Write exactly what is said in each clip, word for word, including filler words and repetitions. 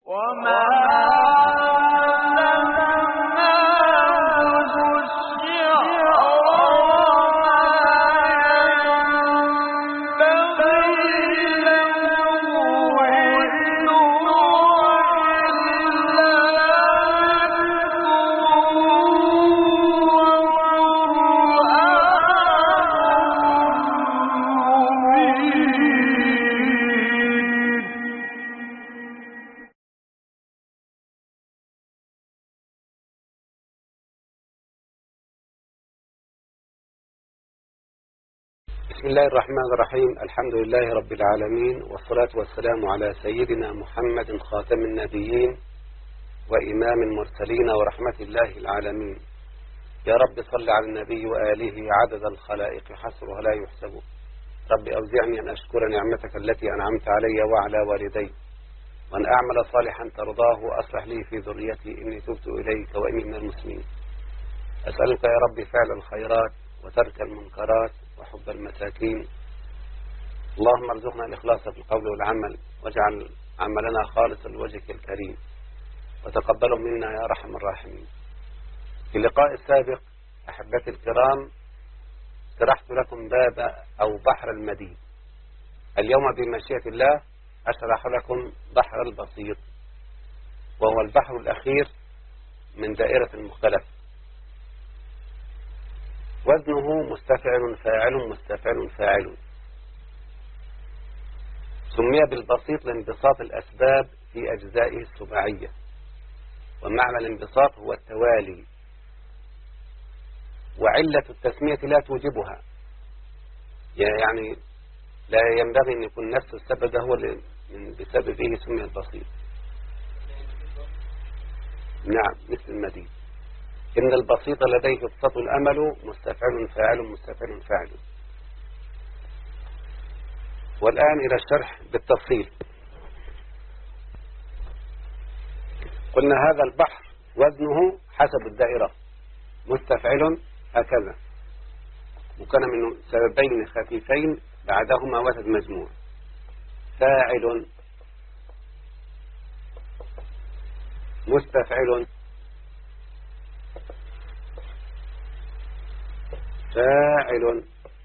بسم الله الرحمن الرحيم. الحمد لله رب العالمين، والصلاة والسلام على سيدنا محمد خاتم النبيين وإمام المرسلين ورحمة الله العالمين. يا رب صل على النبي وآله عدد الخلائق حصرها لا يحسب. رب أوزعني أن أشكر نعمتك التي أنعمت علي وعلى والدي، وأن أعمل صالحا ترضاه وأصلح لي في ذريتي إني تبت إليك وإني من المسلمين. أسألك يا رب فعل الخيرات وترك المنكرات وحب المساكين. اللهم ارزقنا الإخلاص في القول والعمل، واجعل عملنا خالصا لوجهك الكريم، وتقبله منا يا أرحم الراحمين. في اللقاء السابق أحبتي الكرام شرحت لكم باب أو بحر المدين. اليوم بمشيئة الله أشرح لكم بحر البسيط، وهو البحر الأخير من دائرة المختلف. وزنه مستفعل فاعل مستفعل فاعل. سمي بالبسيط لانبساط الأسباب في أجزائه السباعية، ومعنى الانبساط هو التوالي، وعلة التسمية لا توجبها، يعني لا ينبغي أن يكون نفس السبب ده هو اللي بسببه سمي البسيط. نعم، مثل المدين. إن البسيط لديه يبسط الأمل مستفعل فاعل مستفعل فاعل. والآن إلى الشرح بالتفصيل. قلنا هذا البحر وزنه حسب الدائرة مستفعل هكذا، وكان من سببين خفيفين بعدهما وزن مجموع. فاعل مستفعل فاعل،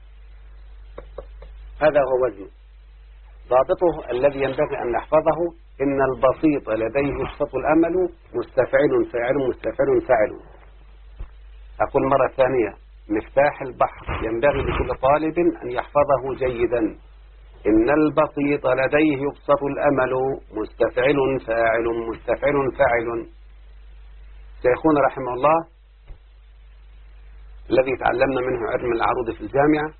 هذا هو وزنه. ضابطه الذي ينبغي أن نحفظه: إن البسيط لديه يبسط الأمل مستفعل فاعل مستفعل فاعل. أقول مرة ثانية: مفتاح البحر ينبغي لكل طالب أن يحفظه جيدا. إن البسيط لديه يبسط الأمل مستفعل فاعل مستفعل فاعل. شيخنا رحمه الله الذي تعلمنا منه علم العروض في الجامعة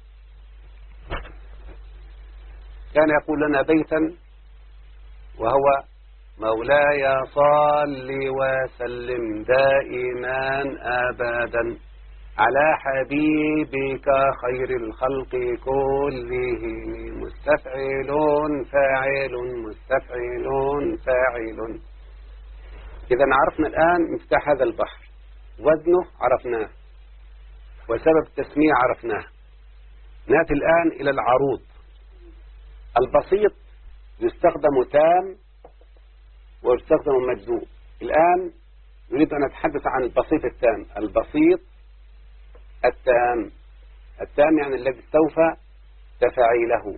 كان يقول لنا بيتا، وهو: مولاي صل وسلم دائما أبدا على حبيبك خير الخلق كلهم مستفعل فاعل مستفعل فاعل. إذا عرفنا الآن مفتاح هذا البحر، وزنه عرفناه، وسبب التسمية عرفناه. نأتي الآن إلى العروض. البسيط يستخدم تام ويستخدم مجزوم. الآن نريد أن نتحدث عن البسيط التام. البسيط التام، التام يعني الذي استوفى تفاعيله.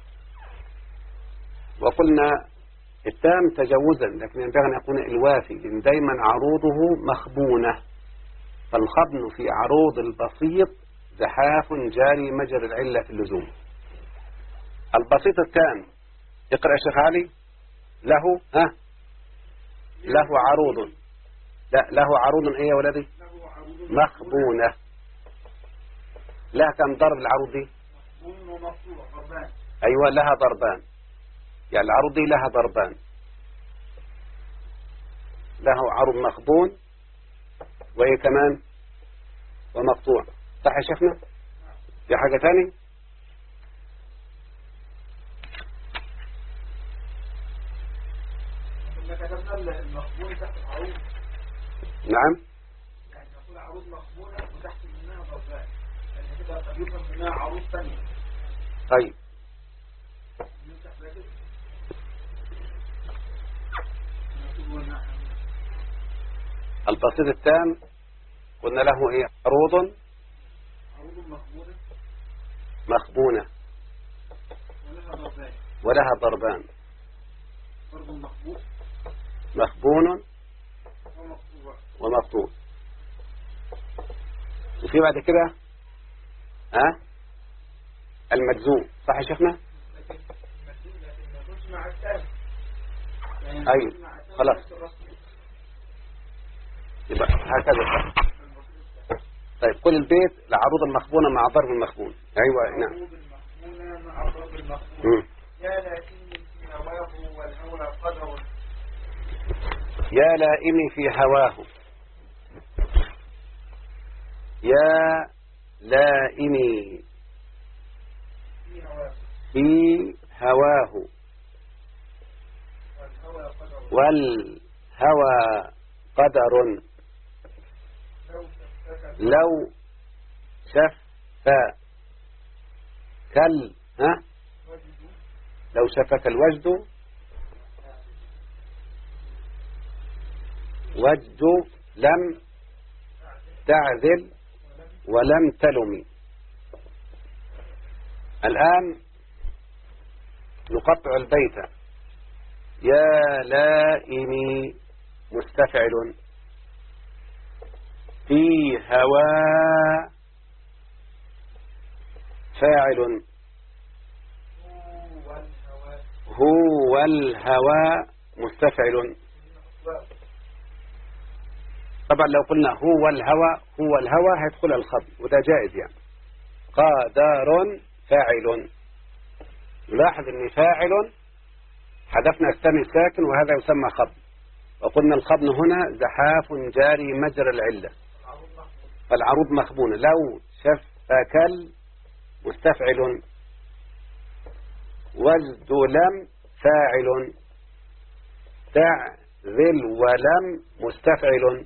وقلنا التام تجوزا، لكن ينبغي أن يكون الوافي، لأن دائما عروضه مخبونة. فالخبن في عروض البسيط زحاف جاري مجرى العلة في اللزوم. البسيط التام، اقرأ يا شيخ علي. له ها له عروض، لا له عروض ايه يا ولدي؟ مخبونة. لها كم ضرب العروض دي؟ ايوه لها ضربان، يعني العروض دي لها ضربان. له عروض مخبون وإيه كمان؟ ومقطوع. صح يا شيخنا؟ في حاجة تاني؟ نعم. يعني نقول عروض مخبونة وتحت منها ضربان، يعني كده قد يفهم منها عروض ثانية. البسيط التام قلنا له ايه؟ عروض عروض مقبولة مخبونة ولها ضربان. ولها ضربان. ضرب مقبول مخبون ومقطوع. ومقطوع. وفي بعد كده ها أه؟ المجزوم، صح يا شيخنا؟ لكن المجزوم لكن ما يكونش مع التام. يعني أيوه يكون مع التام خلاص. نفس الرسم. يبقى هكذا. طيب قل البيت العروض المخبونة مع ضرب المخبون. أيوة نعم. عروض المخبونة مع ضرب المخبون. مم. يا لكني في هواه والهوى قدر. يا لائمي في هواه. يا لائمي في هواه في هواه والهوى قدر. والهوى قدر. لو شفك لو شف كل ها وجد لو شفك الوجد وجد لم تعذل ولم تلمي. الآن نقطع البيت. يا لائمي مستفعل في هوى فاعل هو والهوى هو الهوى مستفعل. طبعا لو قلنا هو الهوى هو الهوى هيدخل الخبر وده جائز يعني. قادر فاعل. نلاحظ ان فاعل حذفنا الثاني الساكن وهذا يسمى خبر، وقلنا الخبر هنا زحاف جاري مجرى العلة، فالعروض مخبونة. لو شفك مستفعل وجد لم فاعل تعذل ولم مستفعل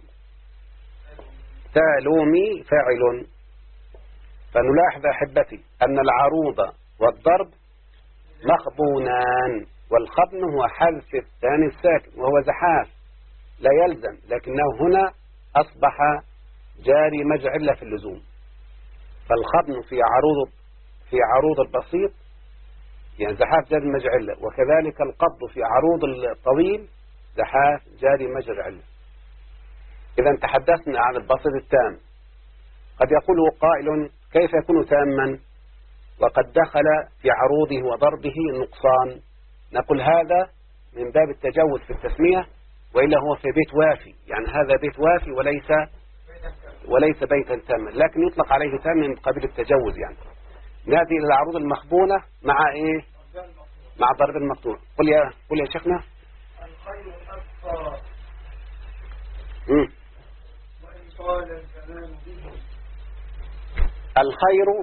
تلومي فاعل. فنلاحظ أحبتي أن العروض والضرب مخبونان، والخبن هو حذف الثاني الساكن وهو زحاف لا يلزم، لكنه هنا أصبح جاري مجعل في اللزوم. فالخبن في عروض في عروض البسيط يعني زحاف جاري مجعل، وكذلك القبض في عروض الطويل زحاف جاري مجعل. إذا تحدثنا عن البسيط التام. قد يقول قائل كيف يكون تاما وقد دخل في عروضه وضربه نقصان؟ نقول هذا من باب التجوز في التسمية، وإلا هو في بيت وافي، يعني هذا بيت وافي وليس وليس بيتا تاما، لكن يطلق عليه تام من قبيل التجوز يعني. نأتي إلى العروض المخبونة مع إيه؟ مع ضرب المقطوع. قل يا قل يا شيخنا. الخير أبقى مم. وإن طال الزمان به. الخير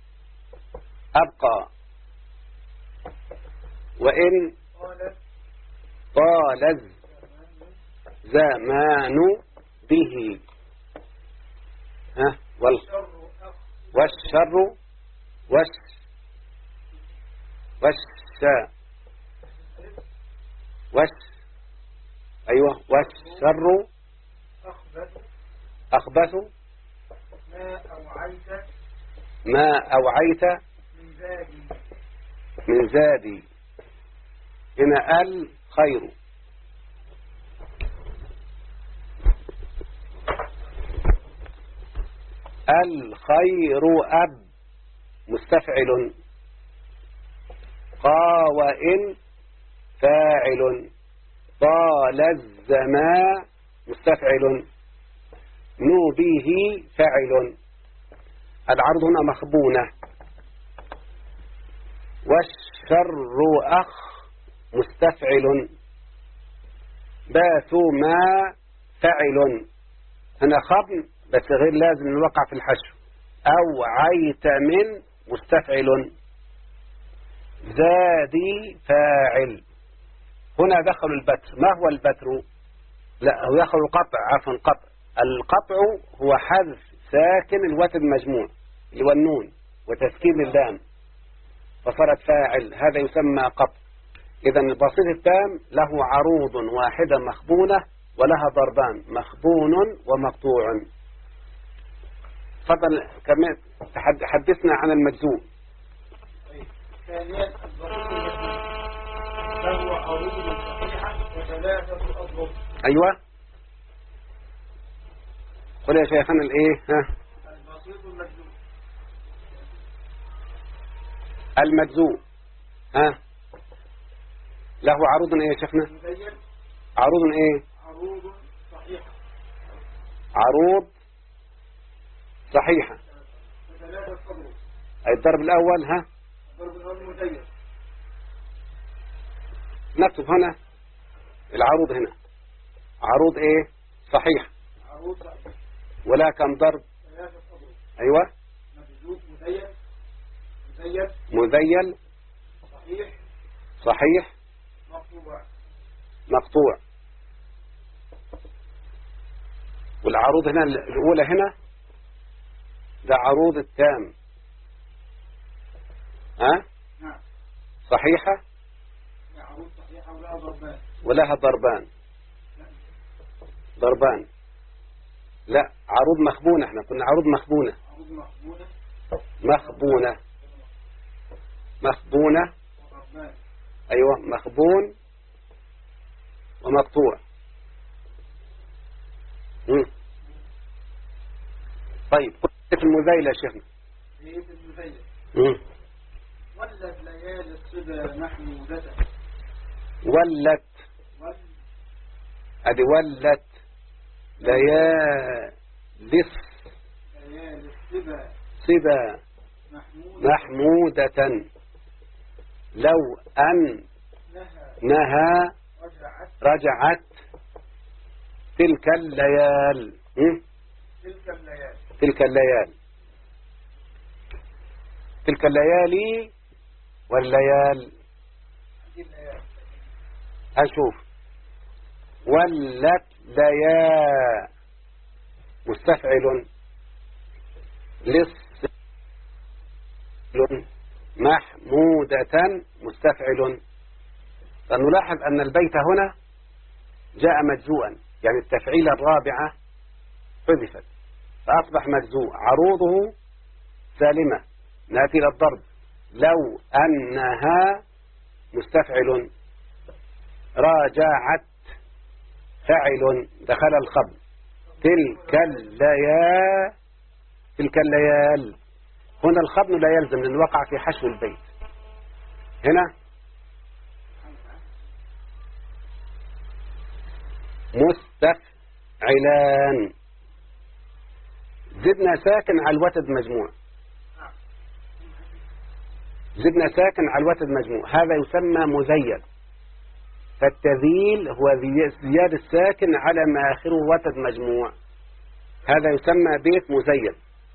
أبقى وإن طال طال الزمان به. ها وال الشر أخ والشر وش وش وش أيوة والشر أخبث أخبث ما أوعيت ما أوعيت من زادي. من زادي. هنا الخير الخير أب مستفعل قا وإن فاعل طال الزمان مستفعل نو به فاعل. العرض هنا مخبونة. والشر أخ مستفعل بات ما فاعل. هنا خبن بس غير لازم نوقع في الحشو. أو عيت من مستفعل زادي فاعل. هنا دخل البتر. ما هو البتر؟ لا هو يدخل القطع، عفوا قطع. القطع هو حذف ساكن الوتر المجموع اللي هو النون وتسكين اللام فصارت فاعل، هذا يسمى قطع. إذا البسيط التام له عروض واحدة مخبونة ولها ضربان مخبون ومقطوع. تفضل كمان حدثنا عن المجزوم. ثانيا الضرب فهو عروض صحيحة وثلاثة أضرب. أيوة قل يا شيخنا الإيه؟ ها البسيط المجزوم. المجزوم ها له عروض إيه يا شيخنا؟ مبين. عروض إيه؟ عروض صحيحة. عروض صحيحة. وثلاثة أضرب. أي الضرب الأول ها الضرب الأول مبين. نكتب هنا العروض هنا عروض إيه؟ صحيحة. عروض صحيحة. ولا كم ضرب؟ ثلاثة أضرب. أيوة مجزوم مبين. مبين. مذيل صحيح. صحيح مقطوع. مقطوع. والعروض هنا الأولى هنا ده عروض التام ها نعم. صحيحة عروض صحيحة ولها ضربان. ولها ضربان. ضربان لا عروض مخبونة. احنا كنا عروض مخبونة. عروض مخبونة. مخبونة مخبونة وضربان. أيوة مخبون ومقطوع. مم. طيب في المذيل يا شيخنا. هي في المذيل. مم. ولت ليالي الصبا محمودة. ولت ول ادي ولت ليالي ليالي الصبا صبا محمودة. محمودة لو أن لها نها رجعت. رجعت تلك الليال. م? تلك الليالي. تلك الليال تلك الليالي والليال. هذه الليالي. أشوف ولت ليا مستفعل لص محمودة مستفعل. فنلاحظ أن البيت هنا جاء مجزوءا يعني التفعيلة الرابعة حذفت فأصبح مجزوء. عروضه سالمة. نأتي إلى الضرب. لو أنها مستفعل راجعت فاعل دخل الخبر. تلك الليال تلك الليال. هنا الخبر لا يلزم لأن وقع في حشو البيت. هنا مستفعلان زدنا ساكن على الوتد مجموع. زدنا ساكن على الوتد مجموع. هذا يسمى مذيل. فالتذييل هو زيادة الساكن على ما آخره وتد مجموع. هذا يسمى بيت مذيل.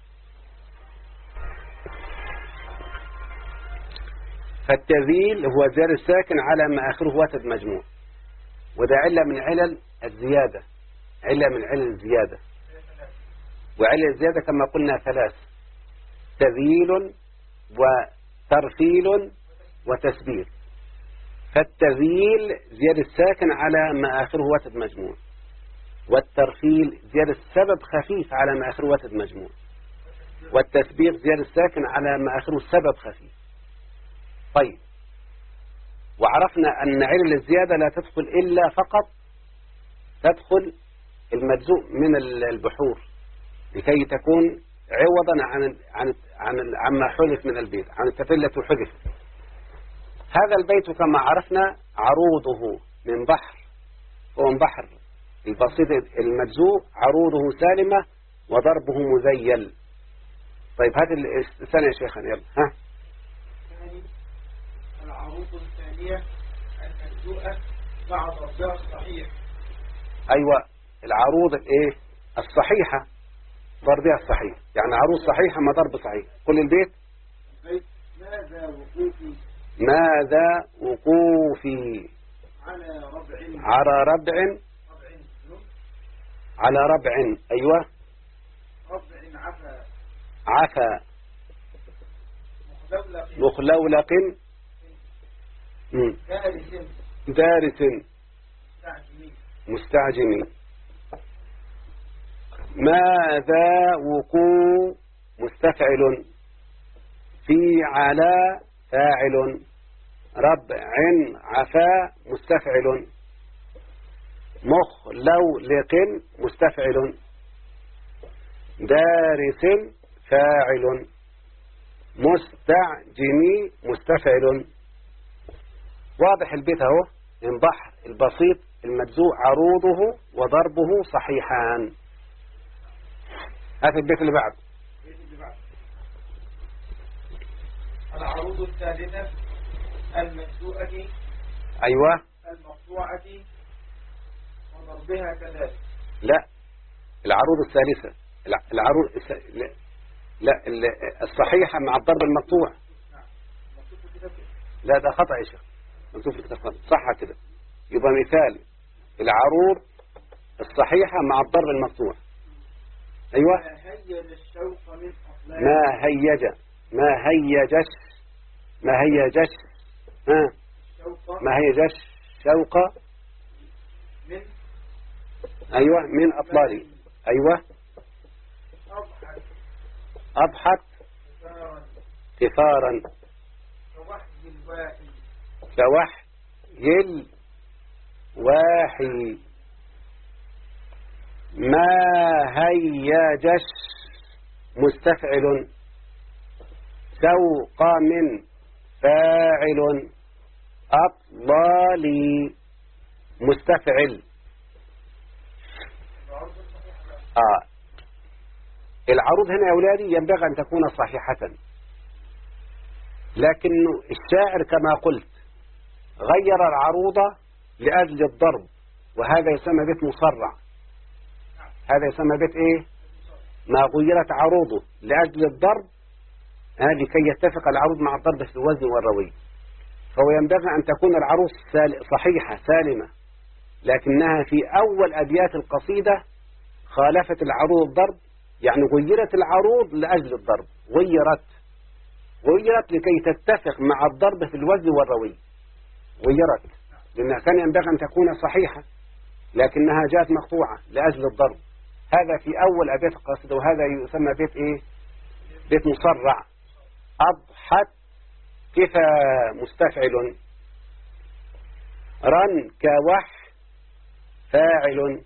فالتذييل هو زيادة الساكن على ما آخره وتد مجموع. وده علة من علل الزيادة. علة من علل الزيادة. وعلة الزيادة كما قلنا ثلاث: تذييل وترفيل وتسبيل. فالتذييل زيادة الساكن على ما آخره وتد مجموع. والترفيل زيادة السبب خفيف على ما آخره وتد مجموع. والتسبيل زيادة الساكن على ما آخره السبب خفيف. طيب وعرفنا أن علل الزيادة لا تدخل إلا فقط تدخل المجزوء من البحور لكي تكون عوضا عن عن عن عما حذف من البيت، عن التفعيل التي حذفت. هذا البيت كما عرفنا عروضه من بحر ومن بحر البسيط المجزوء عروضه سالمة وضربه مذيل. طيب هذه الثانية يا شيخنا يلا ها. الثاني العروض الثانية المجزوءة مع ضربها الصحيح. أيوة العروض الايه الصحيحة ضربها الصحيح، يعني عروض صحيحة ما ضرب صحيح. كل البيت البيت ماذا وقوفي ماذا وقوفي على ربع على ربع ربع على ربع أيوة ربع عفا عفا مخلولق مخلولق دارس دارس مستعجلين مستعجم. ماذا وقوع مستفعل. في على فاعل. ربع عفا مستفعل. مخلولق مستفعل. دارس فاعل. مستعجم مستفعل. واضح البيت اهو. من بحر البسيط المجزوء عروضه وضربه صحيحان. هات البيت اللي بعد. العروض الثالثة المجزوءة أيوة المقطوعة وضربها كذلك. لا العروض الثالثة العروض لا, لا الصحيحة مع الضرب المقطوع. لا ده خطأ يا شيخ. مكتوب في الكتاب صح كده. يبقى مثال العروض الصحيحة مع الضرب المقطوع. أيوة. ما هيج الشوق من أصلاب. ما هيج ما هيجش ما هيجش ها ما هيجش شوق من أيوة من أطلالي. أيوة. أضحك أضحك كفارا. كوحي الواحي كوحي الواحي. ما هيجش مستفعل. سوق من فاعل. أطلالي مستفعل. آه. العروض هنا يا أولادي ينبغي أن تكون صحيحة، لكن الشاعر كما قلت غير العروض لأجل الضرب، وهذا يسمى بيت مسرع. هذا يسمى بيت إيه؟ ما غيرت عروضه لأجل الضرب لكي يتفق العروض مع الضرب في الوزن والروي. فهو ينبغي أن تكون العروض صحيحة سالمة، لكنها في أول أبيات القصيدة خالفت العروض الضرب، يعني غيرت العروض لأجل الضرب. غيرت غيرت لكي تتفق مع الضرب في الوزن والروي. غيرت لأنها كان ينبغي أن تكون صحيحة، لكنها جاءت مقطوعة لأجل الضرب. هذا في أول أبيات القصيدة، وهذا يسمى بيت إيه؟ بيت مسرع. أضحت كفى مستفعل. رن كوح فاعل.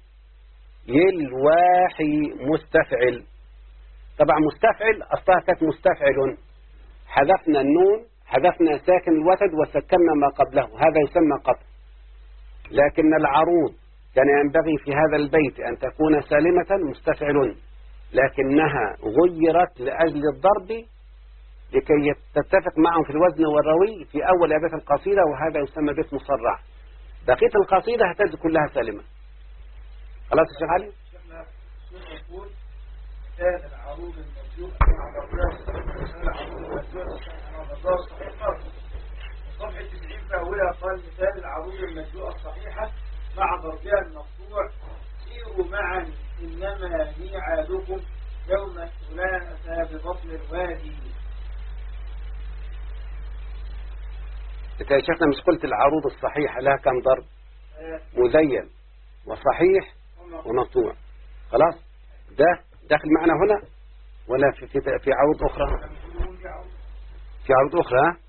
يلواحي مستفعل. طبعا مستفعل أصلها كانت مستفعل، حذفنا النون، حذفنا ساكن الوتد وسكننا ما قبله، هذا يسمى قطع. لكن العروض كان ينبغي في هذا البيت أن تكون سالمة مستفعل، لكنها غيرت لأجل الضرب لكي تتفق معهم في الوزن والروي في أول أبيات القصيدة، وهذا يسمى بيت مسرع. بقية القصيدة هتجد كلها سالمة. خلاص يا شيخ علي؟ يقول كان العروض المرجوة مع صفحة تسعين فأولها قال مثال العروض المرجوة الصحيحة مع ضربها المقطوع. سيروا معا إنما ميعادكم يوم الثلاثاء ببطن الوادي. انت يا شيخنا مش قلت العروض الصحيحة لها كم ضرب؟ مزين وصحيح ومقطوع. خلاص ده داخل معنا هنا ولا في في, في عروض أخرى؟ في عروض أخرى. ها؟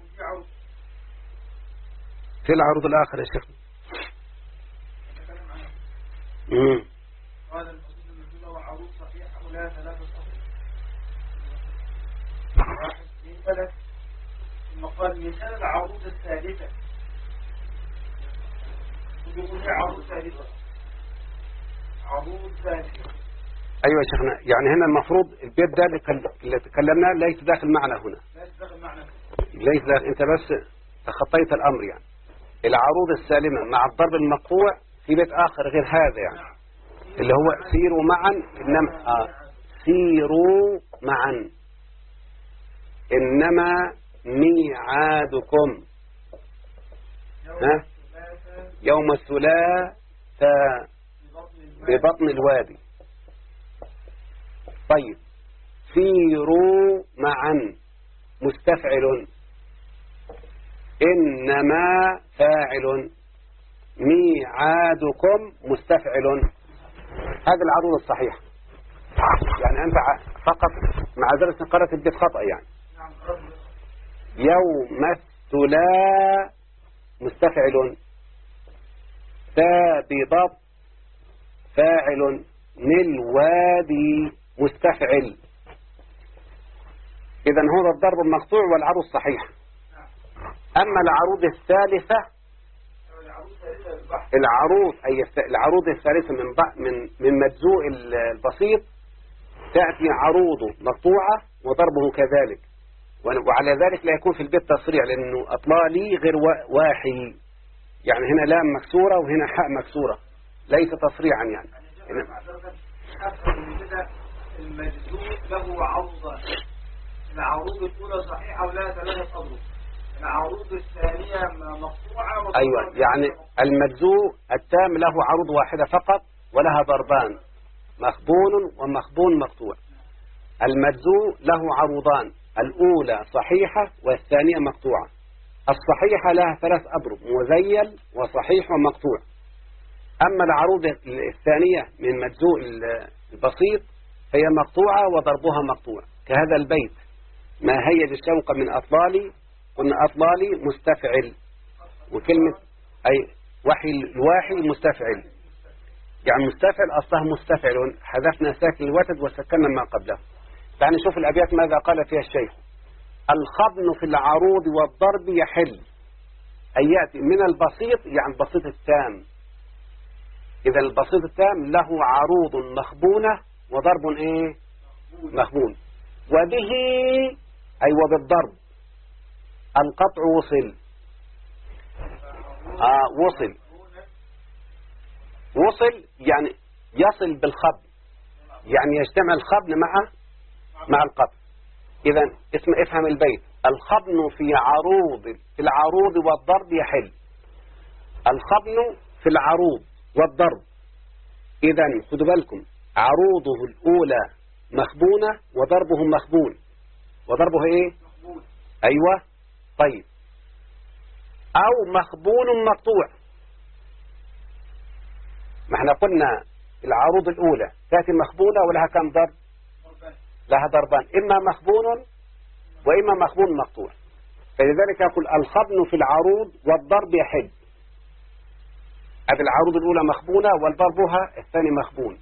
في العروض الآخر يا شيخنا. امم قال المقصود المجهول وعروض صحيحة ولا ثلاثة صحيح. واحد اثنين ثلاثة. ثم قال مثال العروض الثالثة. يقول لي عروض ثالثة. عروض ثالثة. أيوة يا شيخنا، يعني هنا المفروض البيت ده اللي تكلمنا ليس داخل معنا هنا. ليس داخل معنا. ليس داخل، أنت بس تخطيت الأمر. يعني العروض السالمة مع الضرب المقطوع في بيت آخر غير هذا، يعني اللي هو سيروا معا إنما آه سيروا معا إنما ميعادكم ها يوم الثلاثاء ببطن الوادي. طيب سيروا معا مستفعل. إنما فاعل. ميعادكم مستفعل. هذا العروض الصحيحة. يعني أنت فقط مع ذلك قرأت البيت خطأ يعني. يوم الثلاث مستفعل. ثابض فاعل. للوادي مستفعل. إذن هذا الضرب المقطوع والعروض صحيحة. أما العروض الثالثة العروض أي العروض الثالثة من من من مجزوء البسيط تأتي عروضه مقطوعة وضربه كذلك، وعلى ذلك لا يكون في البيت تصريع لأنه أطلالي غير واحي، يعني هنا لام مكسورة وهنا حاء مكسورة ليس تصريعا يعني. المجزوء له عرضان، العروض الأولى صحيحة ولا ثلاثة أضرب، العروض الثانية مقطوعة. أيوة، يعني المجزوء التام له عروض واحدة فقط ولها ضربان، مخبون ومخبون مقطوع. المجزوء له عروضان، الأولى صحيحة والثانية مقطوعة. الصحيحة لها ثلاث أضرب، مذيل وصحيح ومقطوع. أما العروض الثانية من مجزوء البسيط هي مقطوعة وضربها مقطوع، كهذا البيت: ما هيج الشوق من أطلالي، قلنا أطلالي مستفعل، وكلمة أي وحي الواحي مستفعل، يعني مستفعل أصله مستفعل، حذفنا ساكن الوتد وسكننا ما قبله. يعني نشوف الأبيات ماذا قال فيها الشيخ: الخبن في العروض والضرب يحل، أي يأتي من البسيط يعني البسيط التام. إذا البسيط التام له عروض مخبونة وضرب إيه؟ مخبون. وبه أي وبالضرب القطع وصل. آه وصل وصل يعني يصل بالخبن، يعني يجتمع الخبن مع مع القطع. إذا اسم افهم البيت: الخبن في عروض في العروض والضرب يحل. الخبن في العروض والضرب، إذا خدوا بالكم، عروضه الأولى مخبونة وضربه مخبون. وضربه إيه؟ مخبون. أيوة. طيب، أو مخبون مقطوع. ما احنا قلنا العروض الأولى تأتي مخبونة ولها كم ضرب؟ لها ضربان، إما مخبون وإما مخبون مقطوع. فلذلك يقول الخبن في العروض والضرب يحل. هذه العروض الأولى مخبونة والضربها الثاني مخبون.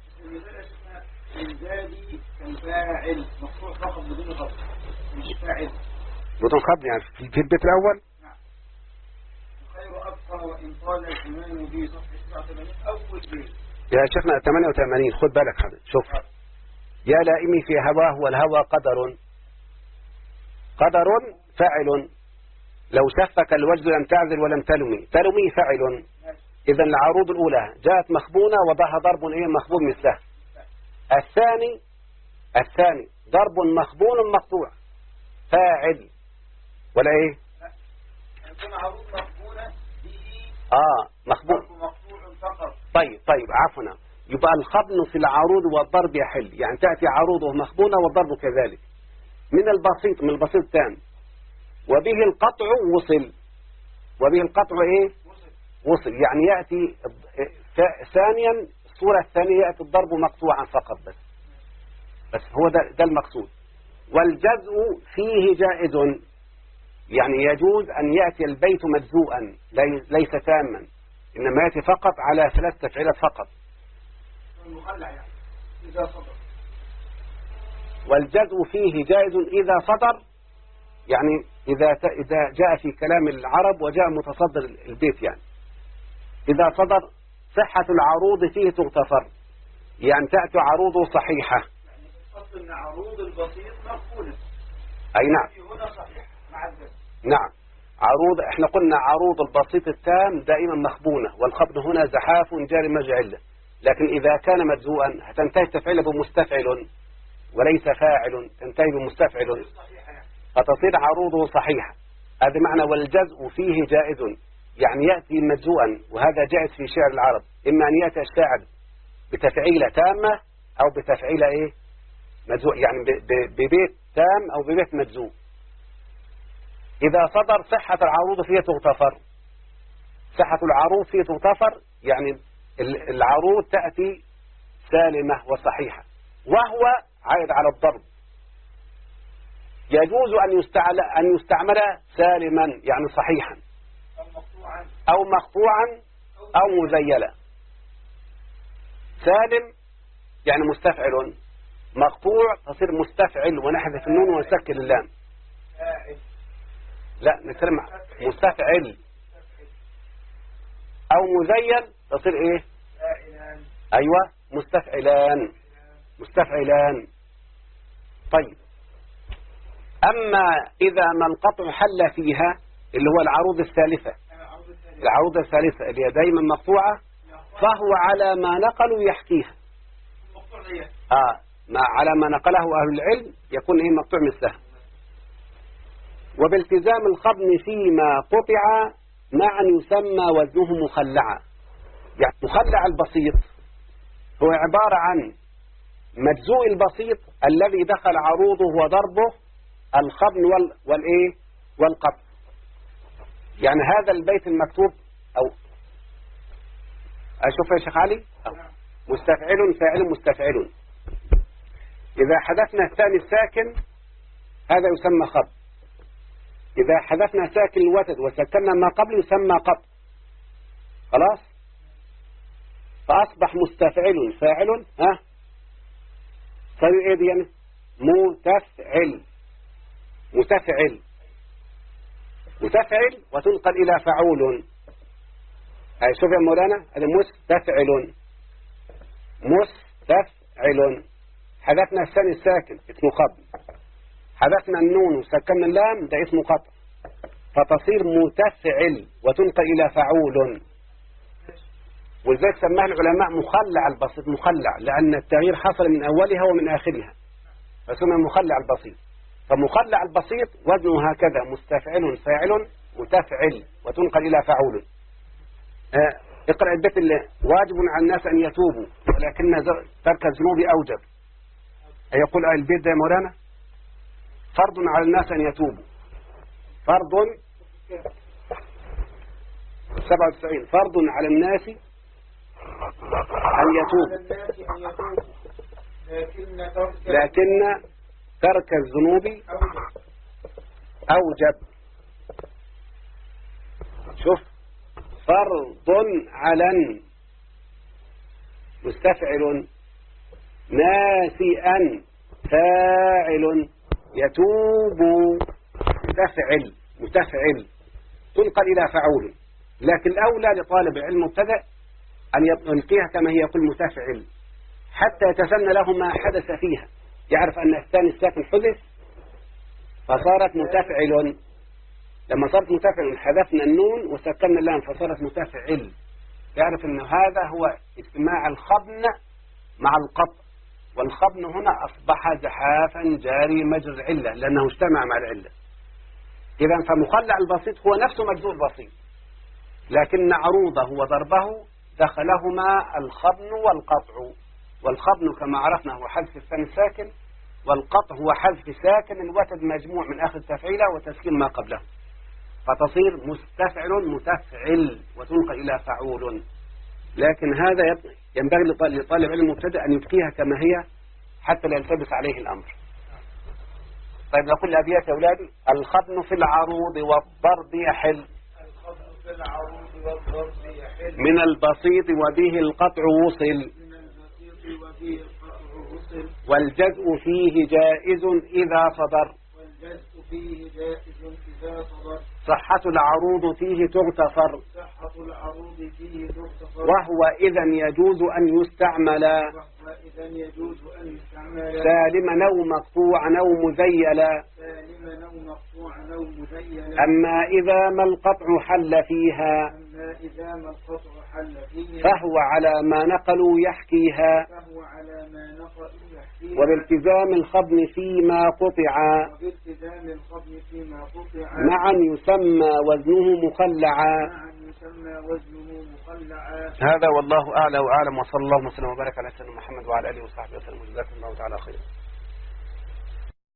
الزادي الفاعل مقطوع فقط بدون خبن، مش فاعل بدون خبن، يعني في البيت الأول. نعم. الخير أبقى وإن طال الإمام في صفحة سبعة وثمانين أول بيت. يا شيخنا ثمانية وثمانين، خد بالك هذا. شوف: يا لائمي في هواه والهوى قدر. قدر فاعل، لو شفك الوجد لم تعذل ولم تلمي. تلمي فاعل. إذا العروض الأولى جاءت مخبونة وضعها ضرب إيه؟ مخبون مثله. الثاني الثاني ضرب مخبون مقطوع، فاعل ولا إيه؟ عندنا عروض مخبونة به آه مخبون مقطوع فقط. طيب طيب عفوا، يبقى الخبن في العروض والضرب يحل، يعني تأتي عروضه مخبونة والضرب كذلك. من البسيط من البسيط التام. وبه القطع وصل. وبه القطع إيه؟ وصل، يعني يأتي ثانيا الصورة الثانية يأتي الضرب مقطوعا فقط بس بس هو ده, ده المقصود. والجزء فيه جائز، يعني يجوز أن يأتي البيت مجزوءا ليس تاما، إنما يأتي فقط على ثلاث تفعيلات فقط. والجزء فيه جائز إذا صدر، يعني إذا إذا جاء في كلام العرب وجاء متصدر البيت، يعني إذا صدر صحة العروض فيه تغتفر، يعني تأتي عروضه صحيحة. يعني أصل أن عروض البسيط مقبولة. أي نعم. هنا صحيح مع الجزء. نعم. عروض احنا قلنا عروض البسيط التام دائما مخبونة، والخبن هنا زحاف جاري مجعله، لكن إذا كان مجزوءا هتنتهي تفعيله بمستفعل وليس فاعل، تنتهي بمستفعل فتصير عروضه صحيحة. هذا معنى والجزء فيه جائز، يعني يأتي مجزوءا، وهذا جائز في شعر العرب، إما أن يأتي الشاعر بتفعيلة تامة أو بتفعيلة إيه مجزوء، يعني ببيت تام أو ببيت مجزوء. إذا صدر صحة العروض فيه تغتفر، صحة العروض فيه تغتفر، يعني العروض تأتي سالمة وصحيحة، وهو عائد على الضرب. يجوز أن يستعمل أن يستعمل سالما يعني صحيحا، أو مقطوعا أو مزيلا. سالم يعني مستفعل، مقطوع تصير مستفعل ونحذف النون ونسكن اللام. لا نتكلم مستفعل، أو مزيل تصير إيه؟ أيوة مستفعلان، مستفعلان. طيب، أما إذا ما القطع حل فيها اللي هو العروض الثالثة، العروض الثالثة اللي هي دايما مقطوعة، فهو على ما نقلوا يحكيها. آه ما على ما نقله أهل العلم يكون إيه مقطوع مثلها. وبالتزام الخبن فيما قطع معا يسمى وزنه مخلعا. يعني مخلع البسيط هو عبارة عن مجزوء البسيط الذي دخل عروضه وضربه الخبن وال والإيه والقطع. يعني هذا البيت المكتوب، أو أشوف يا شيخ علي، أو مستفعل فاعل مستفعل، إذا حذفنا الثاني الساكن هذا يسمى خبن. إذا حذفنا ساكن الوتد وسكننا ما قبل يسمى قطع. خلاص، فأصبح مستفعل فاعل، ها صار إيه دي يعني متفعل، متفعل متفعل وتنقل إلى فعول. هاي شوف يا مولانا، هذا مستفعل مستفعل. حذفنا الثاني الساكن اسمه خبن، حذفنا النون وسكننا اللام ده اسمه قطع، فتصير متفعل وتنقل إلى فعول. ولذلك سماه العلماء مخلع البسيط، مخلع لأن التغيير حصل من أولها ومن آخرها، فسمى مخلع البسيط. فمخلع البسيط وزنه هكذا مستفعل فاعل متفعل وتنقل إلى فعول. آه اقرأ البيت اللي واجب على الناس أن يتوبوا ولكن ترك الذنوب أوجب. يقول آه البيت ده يا مولانا فرض على الناس أن يتوبوا، فرض سبعة وتسعين، فرض على الناس أن يتوبوا لكن ترك الذنوب أوجب. شوف، فرض على مستفعل ناسئا فاعل يتوب متفعل متفعل تنقل إلى فعول. لكن الأولى لطالب العلم مبتدأ أن يلقيها كما هي يقول متفعل حتى يتسنى له ما حدث فيها، يعرف أن الثاني الساكن حدث فصارت متفعل. لما صارت متفعل حذفنا النون وسكننا اللام فصارت متفعل، يعرف أن هذا هو اجتماع الخبن مع القطع، والخبن هنا أصبح زحافا جاري مجرى العلة لأنه اجتمع مع العلة. إذا فمخلع البسيط هو نفسه مجزوء البسيط، لكن عروضه وضربه دخلهما الخبن والقطع. والخبن كما عرفنا هو حذف الثاني الساكن، والقطع هو حذف ساكن وتد مجموع من آخر تفعيلة وتسكين ما قبله، فتصير مستفعل متفعل وتنقل إلى فعول. لكن هذا ينبغي لطالب علم مبتدئ أن يبقيها كما هي حتى لا يلتبس عليه الأمر. طيب نقول الأبيات يا أولادي: الخبن في العروض والضرب يحل من البسيط وبه القطع وصل، والجزء فيه جائز إذا صدر، صحة العروض فيه تغتفر، وهو إذا يجوز أن يستعمل سالما أو مقطوعا أو مذيلا. أما إذا ما القطع حل فيها فهو على ما نقلوا يحكيها، وبالتزام الخبن فيما قطع معا يسمى وزنه مخلعا. هذا والله أعلى وأعلم، وصلى الله وسلم وبارك على سيدنا محمد وعلى آله وصحبه وسلم، وجزاكم الله تعالى خيرا.